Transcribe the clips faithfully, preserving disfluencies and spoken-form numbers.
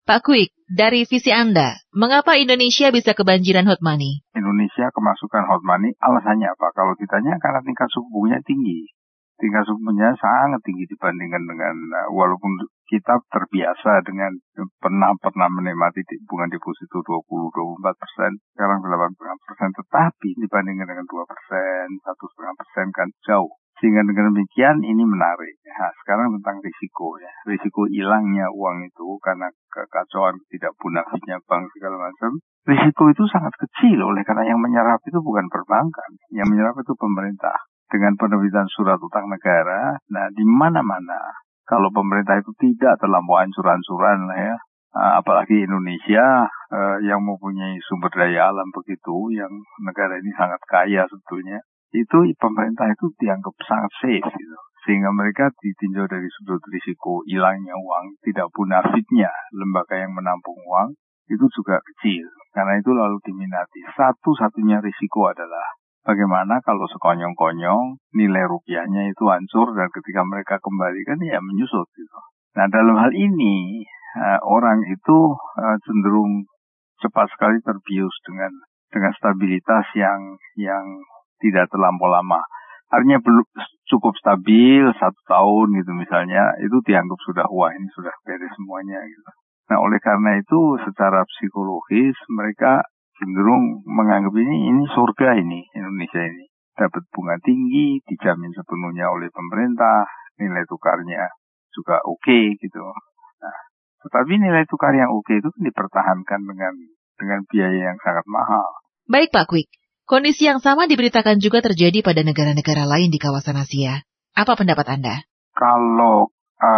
Pak Kwik, dari visi Anda, mengapa Indonesia bisa kebanjiran hot money? Indonesia kemasukan hot money, alasannya apa? Kalau ditanya karena tingkat suku bunganya tinggi. Tingkat suku bunganya sangat tinggi dibandingkan dengan, uh, walaupun kita terbiasa dengan pernah pernah menikmati bunga deposito dua puluh sampai dua puluh empat persen, sekarang delapan puluh lima persen, tetapi dibandingkan dengan dua persen, satu koma lima persen kan jauh. Sehingga dengan demikian ini menarik. Nah, sekarang tentang risiko ya. Risiko hilangnya uang itu karena kekacauan tidak bonafidnya bank segala macam. Risiko itu sangat kecil oleh karena yang menyerap itu bukan perbankan. Yang menyerap itu pemerintah. Dengan penerbitan surat utang negara, nah di mana-mana kalau pemerintah itu tidak terlampau ancur-ancuran ya. Apalagi Indonesia eh, yang mempunyai sumber daya alam begitu, yang negara ini sangat kaya sebetulnya. Itu pemerintah itu dianggap sangat safe gitu. Sehingga mereka ditinjau dari sudut risiko hilangnya uang, tidak bonafidnya lembaga yang menampung uang, itu juga kecil. Karena itu lalu diminati. Satu-satunya risiko adalah bagaimana kalau sekonyong-konyong nilai rupiahnya itu hancur dan ketika mereka kembalikan ya menyusut gitu. Nah dalam hal ini uh, orang itu uh, cenderung cepat sekali terbius dengan dengan stabilitas yang yang tidak terlampau lama. Artinya belum cukup stabil satu tahun gitu misalnya, itu dianggap sudah wah ini sudah beres semuanya gitu. Nah oleh karena itu secara psikologis mereka cenderung menganggap ini ini surga ini Indonesia ini. Dapat bunga tinggi, dijamin sepenuhnya oleh pemerintah, nilai tukarnya juga oke okay, gitu. Nah, tetapi nilai tukar yang oke okay itu dipertahankan dengan dengan biaya yang sangat mahal. Baik Pak Kwik. Kondisi yang sama diberitakan juga terjadi pada negara-negara lain di kawasan Asia. Apa pendapat Anda? Kalau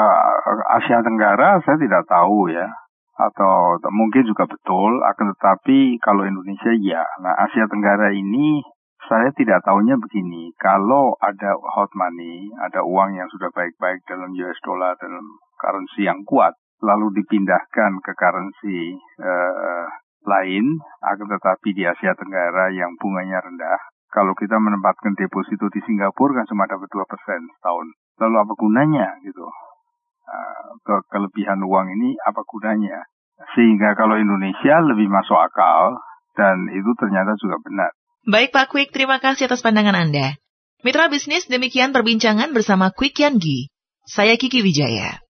uh, Asia Tenggara saya tidak tahu ya. Atau mungkin juga betul, akan tetapi kalau Indonesia ya. Nah Asia Tenggara ini saya tidak tahunya begini. Kalau ada hot money, ada uang yang sudah baik-baik dalam U S dollar, dalam currency yang kuat, lalu dipindahkan ke currency uh, lain, akan tetapi di Asia Tenggara yang bunganya rendah. Kalau kita menempatkan deposito di Singapura kan cuma dapat dua persen setahun. Lalu apa gunanya gitu? Uh, ke kelebihan uang ini apa gunanya? Sehingga kalau Indonesia lebih masuk akal dan itu ternyata juga benar. Baik Pak Kwik, terima kasih atas pandangan Anda. Mitra bisnis, demikian perbincangan bersama Kwik Kian Gi. Saya Kiki Wijaya.